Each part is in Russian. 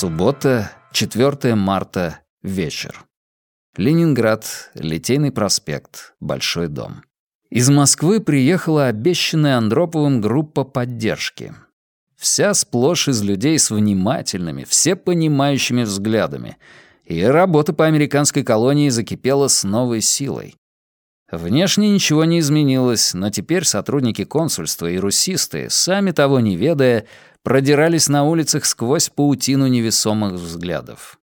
Суббота, 4 марта, вечер. Ленинград, Литейный проспект, Большой дом. Из Москвы приехала обещанная Андроповым группа поддержки. Вся сплошь из людей с внимательными, всепонимающими взглядами, и работа по американской колонии закипела с новой силой. Внешне ничего не изменилось, но теперь сотрудники консульства и русисты, сами того не ведая, продирались на улицах сквозь паутину невесомых взглядов.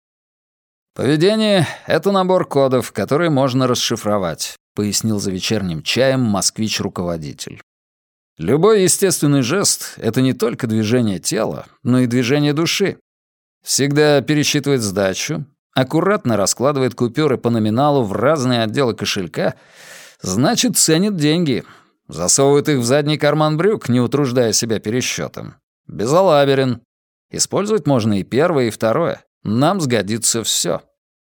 «Поведение — это набор кодов, которые можно расшифровать», — пояснил за вечерним чаем москвич-руководитель. «Любой естественный жест — это не только движение тела, но и движение души. Всегда пересчитывает сдачу, аккуратно раскладывает купюры по номиналу в разные отделы кошелька, значит, ценит деньги, засовывает их в задний карман брюк, не утруждая себя пересчетом. Безалаберен. Использовать можно и первое, и второе. Нам сгодится все».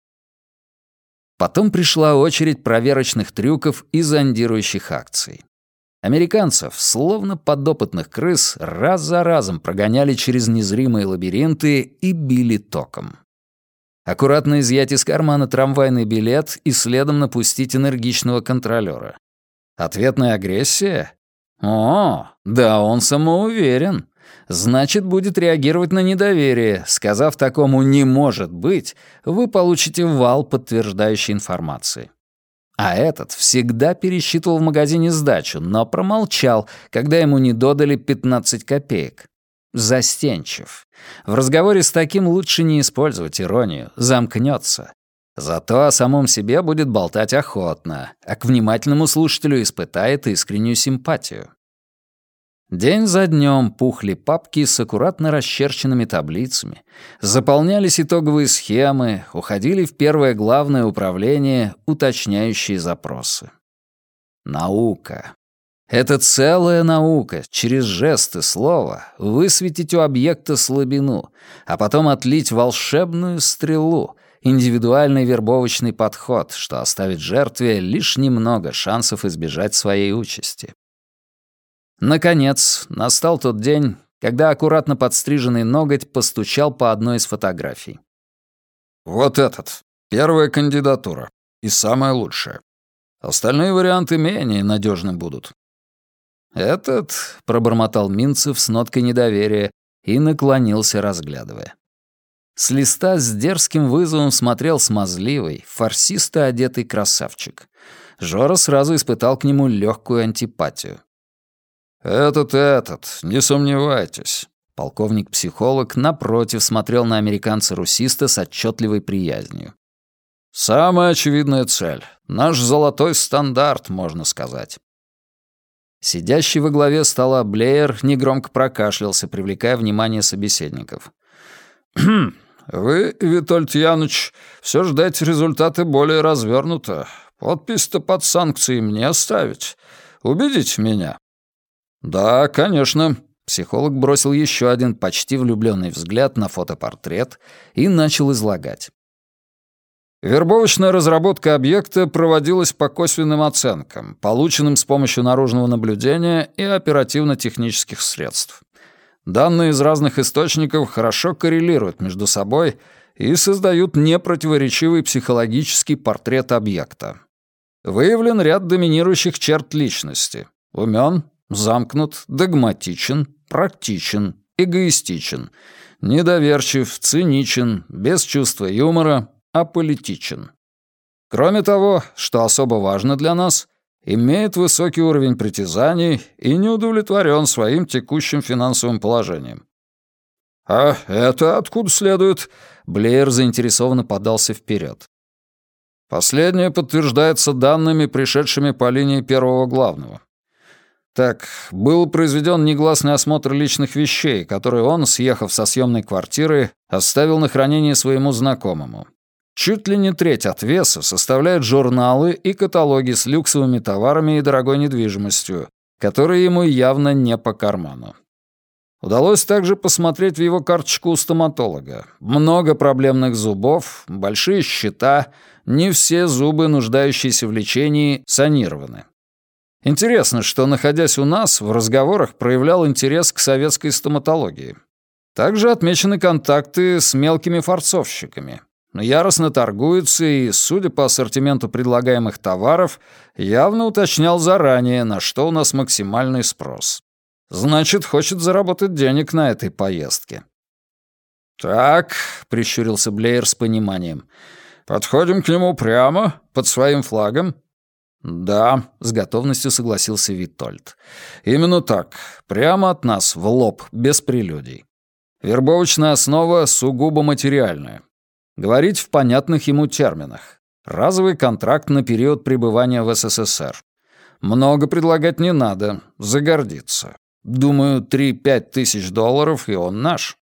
Потом пришла очередь проверочных трюков и зондирующих акций. Американцев, словно подопытных крыс, раз за разом прогоняли через незримые лабиринты и били током. Аккуратно изъять из кармана трамвайный билет и следом напустить энергичного контролёра. Ответная агрессия? О, да он самоуверен. Значит, будет реагировать на недоверие. Сказав такому «не может быть», вы получите вал подтверждающей информации. А этот всегда пересчитывал в магазине сдачу, но промолчал, когда ему не додали 15 копеек. Застенчив. В разговоре с таким лучше не использовать иронию, замкнется. Зато о самом себе будет болтать охотно, а к внимательному слушателю испытает искреннюю симпатию. День за днем пухли папки с аккуратно расчерченными таблицами, заполнялись итоговые схемы, уходили в первое главное управление уточняющие запросы. Наука. Это целая наука, через жесты слова высветить у объекта слабину, а потом отлить волшебную стрелу, индивидуальный вербовочный подход, что оставит жертве лишь немного шансов избежать своей участи. Наконец, настал тот день, когда аккуратно подстриженный ноготь постучал по одной из фотографий. «Вот этот. Первая кандидатура. И самая лучшая. Остальные варианты менее надежны будут». «Этот», — пробормотал Минцев с ноткой недоверия и наклонился, разглядывая. С листа с дерзким вызовом смотрел смазливый, фарсисто одетый красавчик. Жора сразу испытал к нему легкую антипатию. «Этот, не сомневайтесь». Полковник-психолог, напротив, смотрел на американца-русиста с отчетливой приязнью. «Самая очевидная цель. Наш золотой стандарт, можно сказать». Сидящий во главе стола Блеер негромко прокашлялся, привлекая внимание собеседников. «Вы, Витольд Яныч, все ждете результаты более развернуто. Подпись-то под санкции мне оставить. Убедите меня». «Да, конечно». Психолог бросил еще один почти влюбленный взгляд на фотопортрет и начал излагать. Вербовочная разработка объекта проводилась по косвенным оценкам, полученным с помощью наружного наблюдения и оперативно-технических средств. Данные из разных источников хорошо коррелируют между собой и создают непротиворечивый психологический портрет объекта. Выявлен ряд доминирующих черт личности. Умён, замкнут, догматичен, практичен, эгоистичен, недоверчив, циничен, без чувства юмора, аполитичен. Кроме того, что особо важно для нас, имеет высокий уровень притязаний и не удовлетворен своим текущим финансовым положением. «А это откуда следует?» Блеер заинтересованно подался вперед. Последнее подтверждается данными, пришедшими по линии первого главного. Так, был произведен негласный осмотр личных вещей, которые он, съехав со съемной квартиры, оставил на хранение своему знакомому. Чуть ли не треть от веса составляют журналы и каталоги с люксовыми товарами и дорогой недвижимостью, которые ему явно не по карману. Удалось также посмотреть в его карточку у стоматолога. Много проблемных зубов, большие счета, не все зубы, нуждающиеся в лечении, санированы. Интересно, что, находясь у нас, в разговорах проявлял интерес к советской стоматологии. Также отмечены контакты с мелкими форцовщиками. Яростно торгуется и, судя по ассортименту предлагаемых товаров, явно уточнял заранее, на что у нас максимальный спрос. Значит, хочет заработать денег на этой поездке. «Так», — прищурился Блеер с пониманием, — «подходим к нему прямо, под своим флагом?» «Да», — с готовностью согласился Витольд. «Именно так, прямо от нас, в лоб, без прелюдий. Вербовочная основа сугубо материальная. Говорить в понятных ему терминах. Разовый контракт на период пребывания в СССР. Много предлагать не надо, загордиться. Думаю, 3-5 тысяч долларов, и он наш».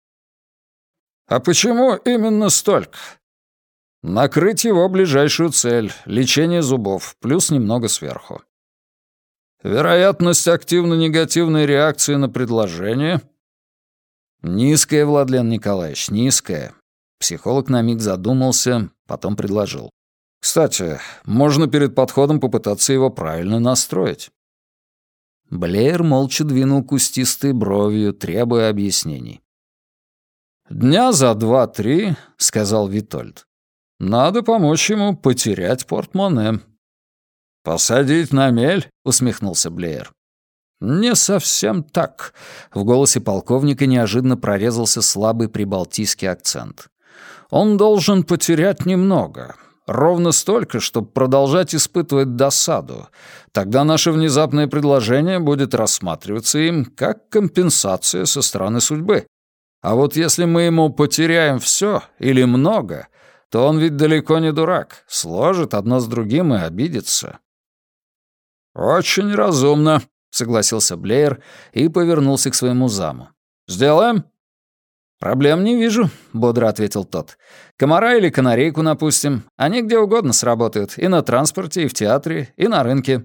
«А почему именно столько?» «Накрыть его ближайшую цель — лечение зубов, плюс немного сверху». «Вероятность активно-негативной реакции на предложение?» «Низкая, Владлен Николаевич, низкая». Психолог на миг задумался, потом предложил. «Кстати, можно перед подходом попытаться его правильно настроить». Блеер молча двинул кустистой бровью, требуя объяснений. «Дня за 2-3, — сказал Витольд, — надо помочь ему потерять портмоне». «Посадить на мель?» — усмехнулся Блеер. «Не совсем так», — в голосе полковника неожиданно прорезался слабый прибалтийский акцент. «Он должен потерять немного, ровно столько, чтобы продолжать испытывать досаду. Тогда наше внезапное предложение будет рассматриваться им как компенсация со стороны судьбы. А вот если мы ему потеряем все или много, то он ведь далеко не дурак, сложит одно с другим и обидится». «Очень разумно», — согласился Блеер и повернулся к своему заму. «Сделаем?» «Проблем не вижу», — бодро ответил тот. «Комара или канарейку напустим. Они где угодно сработают. И на транспорте, и в театре, и на рынке».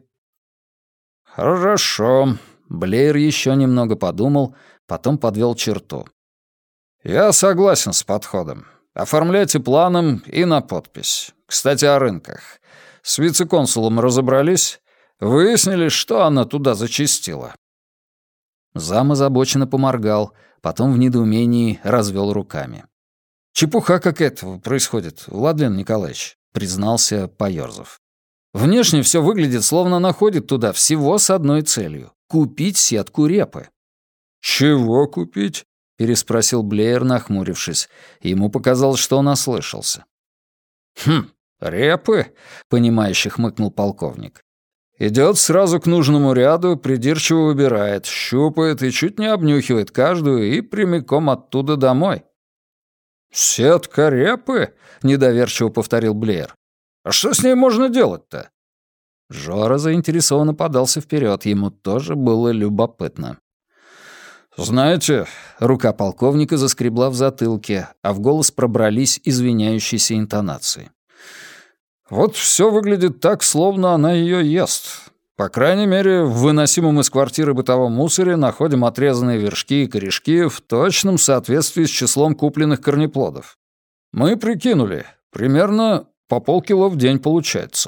«Хорошо». Блеер еще немного подумал, потом подвел черту. «Я согласен с подходом. Оформляйте планом и на подпись. Кстати, о рынках. С вице-консулом разобрались? Выяснили, что она туда зачастила?» Зам озабоченно поморгал, потом в недоумении развел руками. «Чепуха какая-то происходит, Владлен Николаевич», — признался Поёрзов. «Внешне все выглядит, словно она ходит туда всего с одной целью — купить сетку репы». «Чего купить?» — переспросил Блеер, нахмурившись. Ему показалось, что он ослышался. Репы?» — понимающе хмыкнул полковник. «Идёт сразу к нужному ряду, придирчиво выбирает, щупает и чуть не обнюхивает каждую и прямиком оттуда домой». «Сетка репы?» — недоверчиво повторил Блеер. «А что с ней можно делать-то?» Жора заинтересованно подался вперед, ему тоже было любопытно. «Знаете...» — рука полковника заскребла в затылке, а в голос пробрались извиняющиеся интонации. «Вот все выглядит так, словно она ее ест. По крайней мере, в выносимом из квартиры бытовом мусоре находим отрезанные вершки и корешки в точном соответствии с числом купленных корнеплодов. Мы прикинули, примерно по полкило в день получается».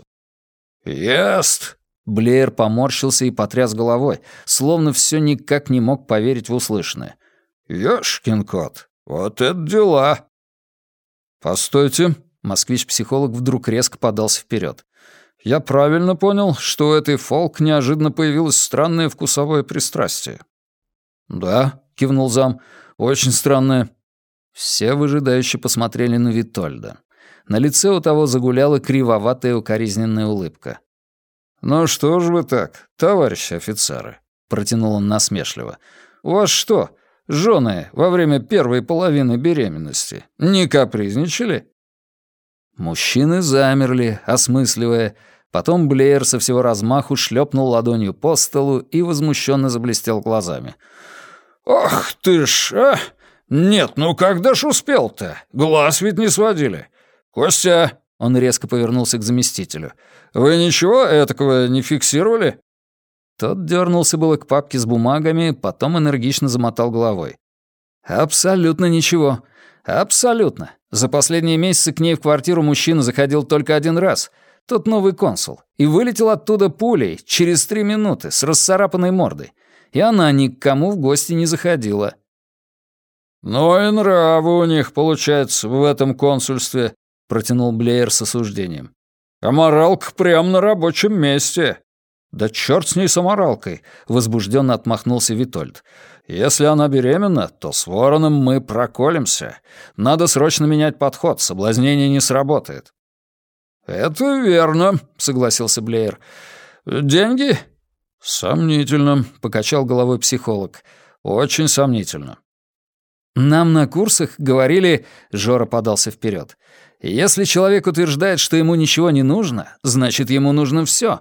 «Ест!» Блеер поморщился и потряс головой, словно все никак не мог поверить в услышанное. «Ёшкин кот, вот это дела!» «Постойте!» Москвич-психолог вдруг резко подался вперед. «Я правильно понял, что у этой фолк неожиданно появилось странное вкусовое пристрастие?» «Да», — кивнул зам, — «очень странное». Все выжидающе посмотрели на Витольда. На лице у того загуляла кривоватая укоризненная улыбка. «Ну что ж вы так, товарищи офицеры?» — протянул он насмешливо. «У вас что, жены во время первой половины беременности не капризничали?» Мужчины замерли, осмысливая. Потом Блеер со всего размаху шлепнул ладонью по столу и возмущенно заблестел глазами. «Ах ты ж, а! Нет, ну когда ж успел-то? Глаз ведь не сводили. Костя!» — он резко повернулся к заместителю. «Вы ничего этакого не фиксировали?» Тот дернулся было к папке с бумагами, потом энергично замотал головой. «Абсолютно ничего. Абсолютно. За последние месяцы к ней в квартиру мужчина заходил только один раз. Тот новый консул. И вылетел оттуда пулей через 3 минуты с расцарапанной мордой. И она ни к кому в гости не заходила». «Ну и нравы у них, получается, в этом консульстве», — протянул Блеер с осуждением. «А моралка прямо на рабочем месте». «Да чёрт с ней, с аморалкой», — возбужденно отмахнулся Витольд. «Если она беременна, то с Вороном мы проколемся. Надо срочно менять подход, соблазнение не сработает». «Это верно», — согласился Блеер. «Деньги?» «Сомнительно», — покачал головой психолог. «Очень сомнительно». «Нам на курсах говорили...» — Жора подался вперед. «Если человек утверждает, что ему ничего не нужно, значит, ему нужно все».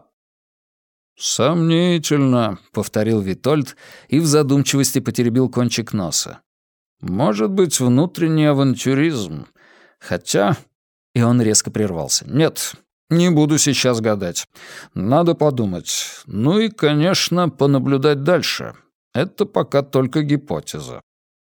«Сомнительно», — повторил Витольд и в задумчивости потеребил кончик носа. «Может быть, внутренний авантюризм. Хотя...» И он резко прервался. «Нет, не буду сейчас гадать. Надо подумать. Ну и, конечно, понаблюдать дальше. Это пока только гипотеза».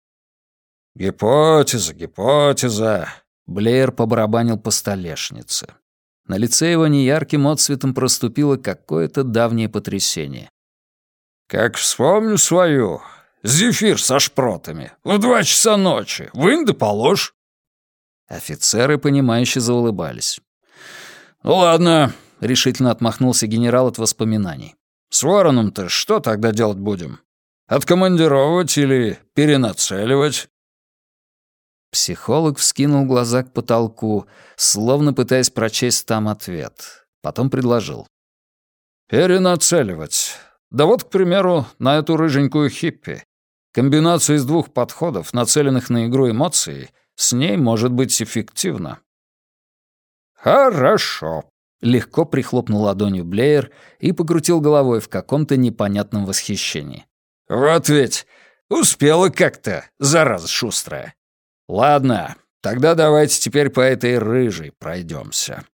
«Гипотеза, гипотеза», — Блеер побарабанил по столешнице. На лице его неярким отцветом проступило какое-то давнее потрясение. «Как вспомню свою. Зефир со шпротами. В 2 часа ночи. Вынь да положь». Офицеры, понимающе заулыбались. «Ну ладно», — решительно отмахнулся генерал от воспоминаний. «С Вороном-то что тогда делать будем? Откомандировать или перенацеливать?» Психолог вскинул глаза к потолку, словно пытаясь прочесть там ответ. Потом предложил. «Перенацеливать. Да вот, к примеру, на эту рыженькую хиппи. Комбинация из 2 подходов, нацеленных на игру эмоций, с ней может быть эффективно». «Хорошо», — легко прихлопнул ладонью Блеер и покрутил головой в каком-то непонятном восхищении. «Вот ведь успела как-то, зараза шустрая. Ладно, тогда давайте теперь по этой рыжей пройдемся.